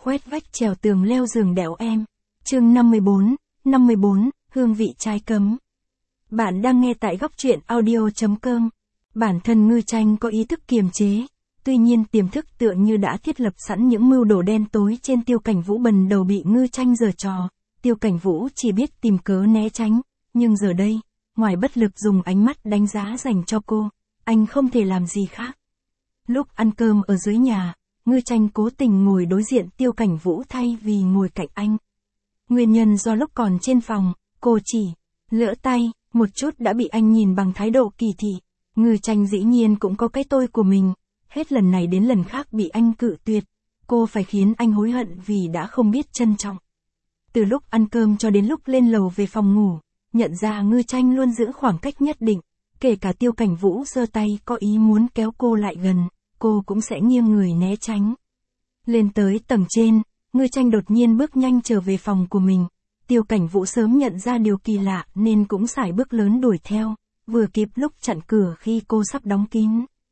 khoét vách trèo tường leo giường đẽo em. Chương 54, hương vị trái cấm. Bạn đang nghe tại góc truyện audio.com. Bản thân Ngư Tranh có ý thức kiềm chế, tuy nhiên tiềm thức tựa như đã thiết lập sẵn những mưu đồ đen tối trên Tiêu Cảnh Vũ bần đầu bị Ngư Tranh giở trò. Tiêu Cảnh Vũ chỉ biết tìm cớ né tránh, nhưng giờ đây, ngoài bất lực dùng ánh mắt đánh giá dành cho cô, anh không thể làm gì khác. Lúc ăn cơm ở dưới nhà, Ngư Tranh cố tình ngồi đối diện Tiêu Cảnh Vũ thay vì ngồi cạnh anh. Nguyên nhân do lúc còn trên phòng, cô chỉ lỡ tay một chút đã bị anh nhìn bằng thái độ kỳ thị. Ngư Tranh dĩ nhiên cũng có cái tôi của mình, hết lần này đến lần khác bị anh cự tuyệt, cô phải khiến anh hối hận vì đã không biết trân trọng. Từ lúc ăn cơm cho đến lúc lên lầu về phòng ngủ, nhận ra Ngư Tranh luôn giữ khoảng cách nhất định, kể cả Tiêu Cảnh Vũ giơ tay có ý muốn kéo cô lại gần, cô cũng sẽ nghiêng người né tránh. Lên tới tầng trên, Ngư Tranh đột nhiên bước nhanh trở về phòng của mình. Tiêu Cảnh Vũ sớm nhận ra điều kỳ lạ nên cũng sải bước lớn đuổi theo, vừa kịp lúc chặn cửa khi cô sắp đóng kín.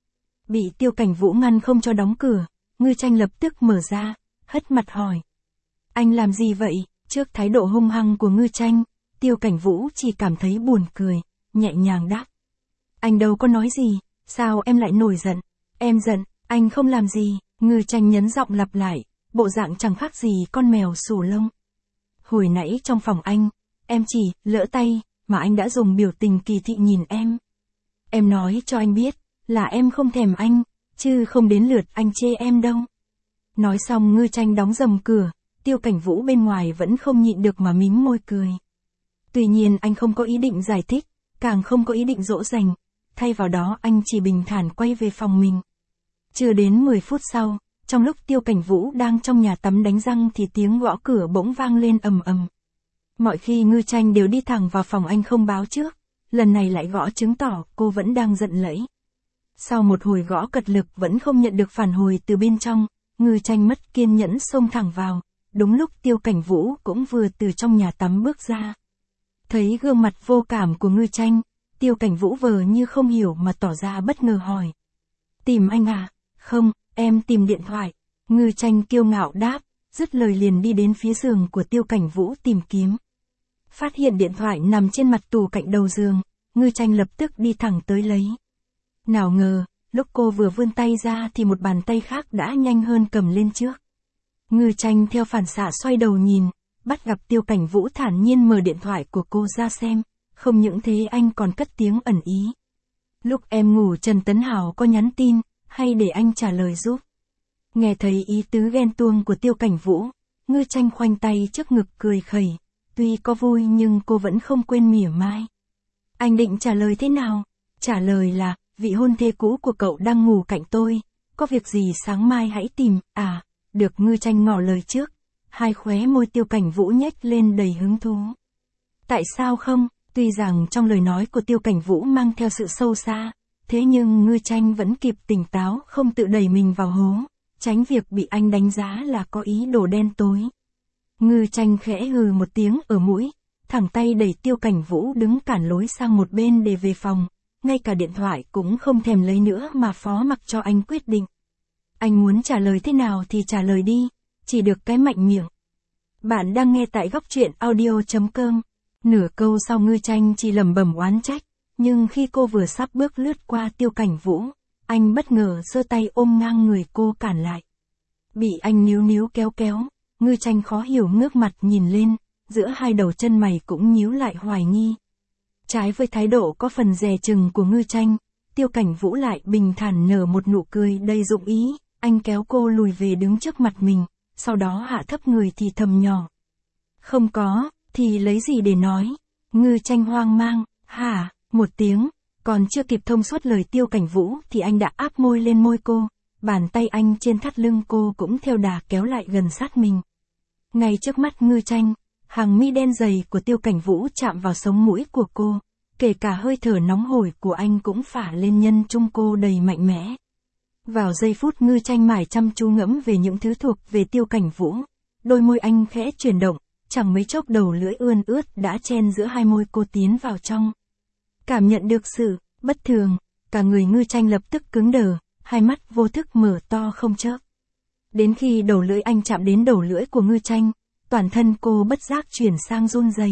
Bị Tiêu Cảnh Vũ ngăn không cho đóng cửa, Ngư Tranh lập tức mở ra, hất mặt hỏi. Anh làm gì vậy? Trước thái độ hung hăng của Ngư Tranh, Tiêu Cảnh Vũ chỉ cảm thấy buồn cười, nhẹ nhàng đáp. Anh đâu có nói gì, sao em lại nổi giận? Em giận, anh không làm gì. Ngư Tranh nhấn giọng lặp lại, bộ dạng chẳng khác gì con mèo sù lông. Hồi nãy trong phòng anh, em chỉ lỡ tay, mà anh đã dùng biểu tình kỳ thị nhìn em. Em nói cho anh biết, là em không thèm anh, chứ không đến lượt anh chê em đâu. Nói xong Ngư Tranh đóng rầm cửa, Tiêu Cảnh Vũ bên ngoài vẫn không nhịn được mà mím môi cười. Tuy nhiên anh không có ý định giải thích, càng không có ý định dỗ dành, thay vào đó anh chỉ bình thản quay về phòng mình. Chưa đến 10 phút sau, trong lúc Tiêu Cảnh Vũ đang trong nhà tắm đánh răng thì tiếng gõ cửa bỗng vang lên ầm ầm. Mọi khi Ngư Tranh đều đi thẳng vào phòng anh không báo trước, lần này lại gõ chứng tỏ cô vẫn đang giận lẫy. Sau một hồi gõ cật lực vẫn không nhận được phản hồi từ bên trong, Ngư Tranh mất kiên nhẫn xông thẳng vào, đúng lúc Tiêu Cảnh Vũ cũng vừa từ trong nhà tắm bước ra. Thấy gương mặt vô cảm của Ngư Tranh, Tiêu Cảnh Vũ vờ như không hiểu mà tỏ ra bất ngờ hỏi. Tìm anh à? Không, em tìm điện thoại. Ngư Tranh kiêu ngạo đáp, dứt lời liền đi đến phía giường của Tiêu Cảnh Vũ tìm kiếm. Phát hiện điện thoại nằm trên mặt tủ cạnh đầu giường, Ngư Tranh lập tức đi thẳng tới lấy. Nào ngờ, lúc cô vừa vươn tay ra thì một bàn tay khác đã nhanh hơn cầm lên trước. Ngư Tranh theo phản xạ xoay đầu nhìn, bắt gặp Tiêu Cảnh Vũ thản nhiên mở điện thoại của cô ra xem, không những thế anh còn cất tiếng ẩn ý. Lúc em ngủ Trần Tấn Hảo có nhắn tin, hay để anh trả lời giúp. Nghe thấy ý tứ ghen tuông của Tiêu Cảnh Vũ, Ngư Tranh khoanh tay trước ngực cười khẩy, tuy có vui nhưng cô vẫn không quên mỉa mai. Anh định trả lời thế nào? Trả lời là, vị hôn thê cũ của cậu đang ngủ cạnh tôi, có việc gì sáng mai hãy tìm, à, được. Ngư Tranh ngỏ lời trước, hai khóe môi Tiêu Cảnh Vũ nhếch lên đầy hứng thú. Tại sao không? Tuy rằng trong lời nói của Tiêu Cảnh Vũ mang theo sự sâu xa, thế nhưng Ngư Tranh vẫn kịp tỉnh táo không tự đẩy mình vào hố, tránh việc bị anh đánh giá là có ý đồ đen tối. Ngư Tranh khẽ hừ một tiếng ở mũi, thẳng tay đẩy Tiêu Cảnh Vũ đứng cản lối sang một bên để về phòng, ngay cả điện thoại cũng không thèm lấy nữa mà phó mặc cho anh quyết định. Anh muốn trả lời thế nào thì trả lời đi, chỉ được cái mạnh miệng. Bạn đang nghe tại góc truyện audio.com. Nửa câu sau Ngư Tranh chỉ lẩm bẩm oán trách, nhưng khi cô vừa sắp bước lướt qua Tiêu Cảnh Vũ, anh bất ngờ giơ tay ôm ngang người cô cản lại. Bị anh níu kéo, Ngư Tranh khó hiểu ngước mặt nhìn lên, giữa hai đầu chân mày cũng nhíu lại hoài nghi. Trái với thái độ có phần dè chừng của Ngư Tranh, Tiêu Cảnh Vũ lại bình thản nở một nụ cười đầy dụng ý, anh kéo cô lùi về đứng trước mặt mình, sau đó hạ thấp người thì thầm nhỏ. Không có, thì lấy gì để nói? Ngư Tranh hoang mang, hả? Một tiếng, còn chưa kịp thông suốt lời Tiêu Cảnh Vũ thì anh đã áp môi lên môi cô, bàn tay anh trên thắt lưng cô cũng theo đà kéo lại gần sát mình. Ngay trước mắt Ngư Tranh, hàng mi đen dày của Tiêu Cảnh Vũ chạm vào sống mũi của cô, kể cả hơi thở nóng hổi của anh cũng phả lên nhân trung cô đầy mạnh mẽ. Vào giây phút Ngư Tranh mải chăm chú ngẫm về những thứ thuộc về Tiêu Cảnh Vũ, đôi môi anh khẽ chuyển động, chẳng mấy chốc đầu lưỡi ươn ướt đã chen giữa hai môi cô tiến vào trong. Cảm nhận được sự bất thường, cả người Ngư Tranh lập tức cứng đờ, hai mắt vô thức mở to không chớp. Đến khi đầu lưỡi anh chạm đến đầu lưỡi của Ngư Tranh, toàn thân cô bất giác chuyển sang run rẩy.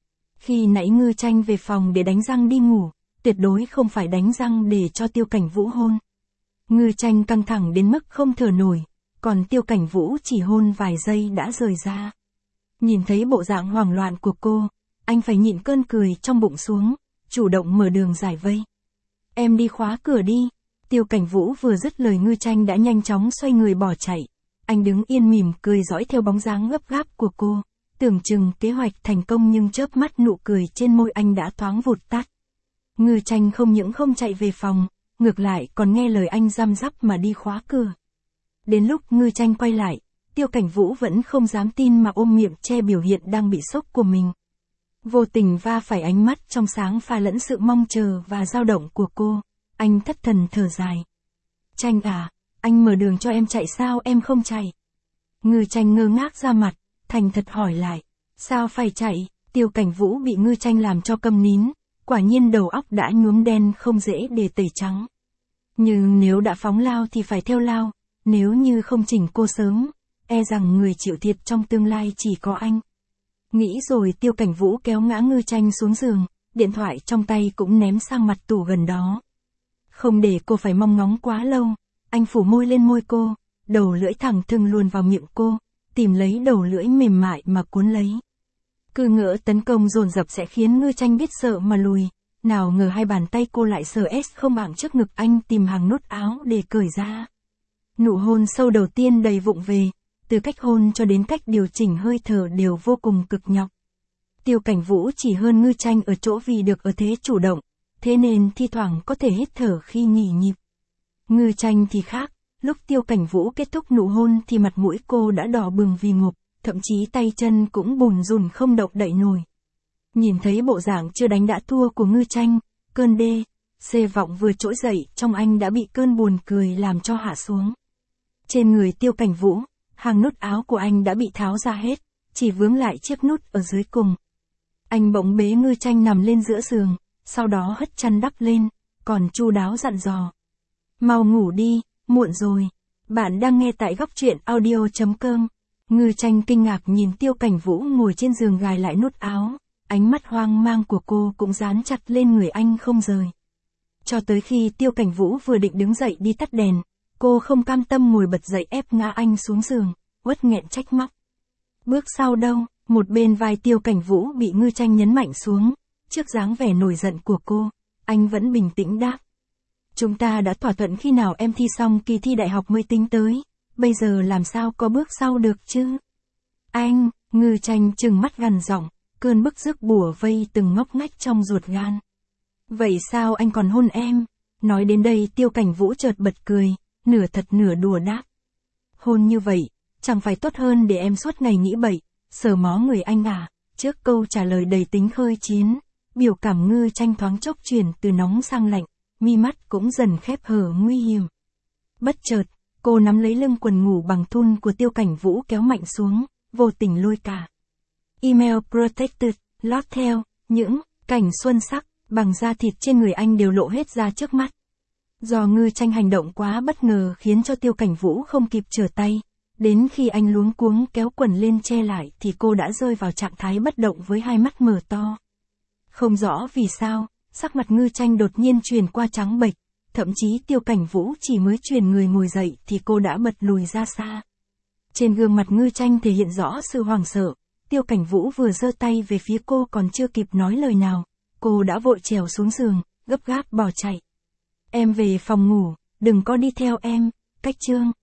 Khi nãy Ngư Tranh về phòng để đánh răng đi ngủ, tuyệt đối không phải đánh răng để cho Tiêu Cảnh Vũ hôn. Ngư Tranh căng thẳng đến mức không thở nổi, còn Tiêu Cảnh Vũ chỉ hôn vài giây đã rời ra. Nhìn thấy bộ dạng hoảng loạn của cô, anh phải nhịn cơn cười trong bụng xuống, chủ động mở đường giải vây. Em đi khóa cửa đi. Tiêu Cảnh Vũ vừa dứt lời Ngư Tranh đã nhanh chóng xoay người bỏ chạy. Anh đứng yên mỉm cười dõi theo bóng dáng gấp gáp của cô. Tưởng chừng kế hoạch thành công nhưng chớp mắt nụ cười trên môi anh đã thoáng vụt tắt. Ngư Tranh không những không chạy về phòng, ngược lại còn nghe lời anh răm rắp mà đi khóa cửa. Đến lúc Ngư Tranh quay lại, Tiêu Cảnh Vũ vẫn không dám tin mà ôm miệng che biểu hiện đang bị sốc của mình. Vô tình va phải ánh mắt trong sáng pha lẫn sự mong chờ và dao động của cô, anh thất thần thở dài. Tranh à, anh mở đường cho em chạy sao em không chạy? Ngư Tranh ngơ ngác ra mặt, thành thật hỏi lại. Sao phải chạy? Tiêu Cảnh Vũ bị Ngư Tranh làm cho câm nín, quả nhiên đầu óc đã nhuốm đen không dễ để tẩy trắng. Nhưng nếu đã phóng lao thì phải theo lao, nếu như không chỉnh cô sớm, e rằng người chịu thiệt trong tương lai chỉ có anh. Nghĩ rồi Tiêu Cảnh Vũ kéo ngã Ngư Tranh xuống giường, điện thoại trong tay cũng ném sang mặt tủ gần đó. Không để cô phải mong ngóng quá lâu, anh phủ môi lên môi cô, đầu lưỡi thẳng thừng luồn vào miệng cô, tìm lấy đầu lưỡi mềm mại mà cuốn lấy. Cứ ngỡ tấn công dồn dập sẽ khiến Ngư Tranh biết sợ mà lùi, nào ngờ hai bàn tay cô lại sờ không bảng trước ngực anh tìm hàng nút áo để cởi ra. Nụ hôn sâu đầu tiên đầy vụng về, từ cách hôn cho đến cách điều chỉnh hơi thở đều vô cùng cực nhọc. Tiêu Cảnh Vũ chỉ hơn Ngư Tranh ở chỗ vì được ở thế chủ động, thế nên thi thoảng có thể hít thở khi nghỉ nhịp. Ngư Tranh thì khác, lúc Tiêu Cảnh Vũ kết thúc nụ hôn thì mặt mũi cô đã đỏ bừng vì ngộp, thậm chí tay chân cũng bùn rùn không động đậy nổi. Nhìn thấy bộ dạng chưa đánh đã thua của Ngư Tranh, cơn xê vọng vừa trỗi dậy trong anh đã bị cơn buồn cười làm cho hạ xuống. Trên người Tiêu Cảnh Vũ, hàng nút áo của anh đã bị tháo ra hết, chỉ vướng lại chiếc nút ở dưới cùng. Anh bỗng bế Ngư Tranh nằm lên giữa giường, sau đó hất chăn đắp lên, còn chu đáo dặn dò. Mau ngủ đi, muộn rồi. Bạn đang nghe tại góc truyện audio.com. Ngư Tranh kinh ngạc nhìn Tiêu Cảnh Vũ ngồi trên giường gài lại nút áo, ánh mắt hoang mang của cô cũng dán chặt lên người anh không rời. Cho tới khi Tiêu Cảnh Vũ vừa định đứng dậy đi tắt đèn, cô không cam tâm ngồi bật dậy ép ngã anh xuống giường, uất nghẹn trách móc. Bước sau đâu, một bên vai Tiêu Cảnh Vũ bị Ngư Tranh nhấn mạnh xuống, trước dáng vẻ nổi giận của cô, anh vẫn bình tĩnh đáp. Chúng ta đã thỏa thuận khi nào em thi xong kỳ thi đại học mới tính tới, bây giờ làm sao có bước sau được chứ? Anh, Ngư Tranh trừng mắt gằn giọng, cơn bức rứt bủa vây từng ngóc ngách trong ruột gan. Vậy sao anh còn hôn em? Nói đến đây Tiêu Cảnh Vũ chợt bật cười, nửa thật nửa đùa đáp. Hôn như vậy, chẳng phải tốt hơn để em suốt ngày nghĩ bậy, sờ mó người anh à? Trước câu trả lời đầy tính khơi chiến, biểu cảm Ngư Tranh thoáng chốc chuyển từ nóng sang lạnh, mi mắt cũng dần khép hở nguy hiểm. Bất chợt, cô nắm lấy lưng quần ngủ bằng thun của Tiêu Cảnh Vũ kéo mạnh xuống, vô tình lôi cả. Email protected, lót theo, những cảnh xuân sắc, bằng da thịt trên người anh đều lộ hết ra trước mắt. Do Ngư Tranh hành động quá bất ngờ khiến cho Tiêu Cảnh Vũ không kịp trở tay, đến khi anh luống cuống kéo quần lên che lại thì cô đã rơi vào trạng thái bất động với hai mắt mở to. Không rõ vì sao, sắc mặt Ngư Tranh đột nhiên chuyển qua trắng bệch, thậm chí Tiêu Cảnh Vũ chỉ mới chuyển người ngồi dậy thì cô đã bật lùi ra xa. Trên gương mặt Ngư Tranh thể hiện rõ sự hoảng sợ, Tiêu Cảnh Vũ vừa giơ tay về phía cô còn chưa kịp nói lời nào, cô đã vội trèo xuống giường, gấp gáp bỏ chạy. Em về phòng ngủ, đừng có đi theo em, cách chương.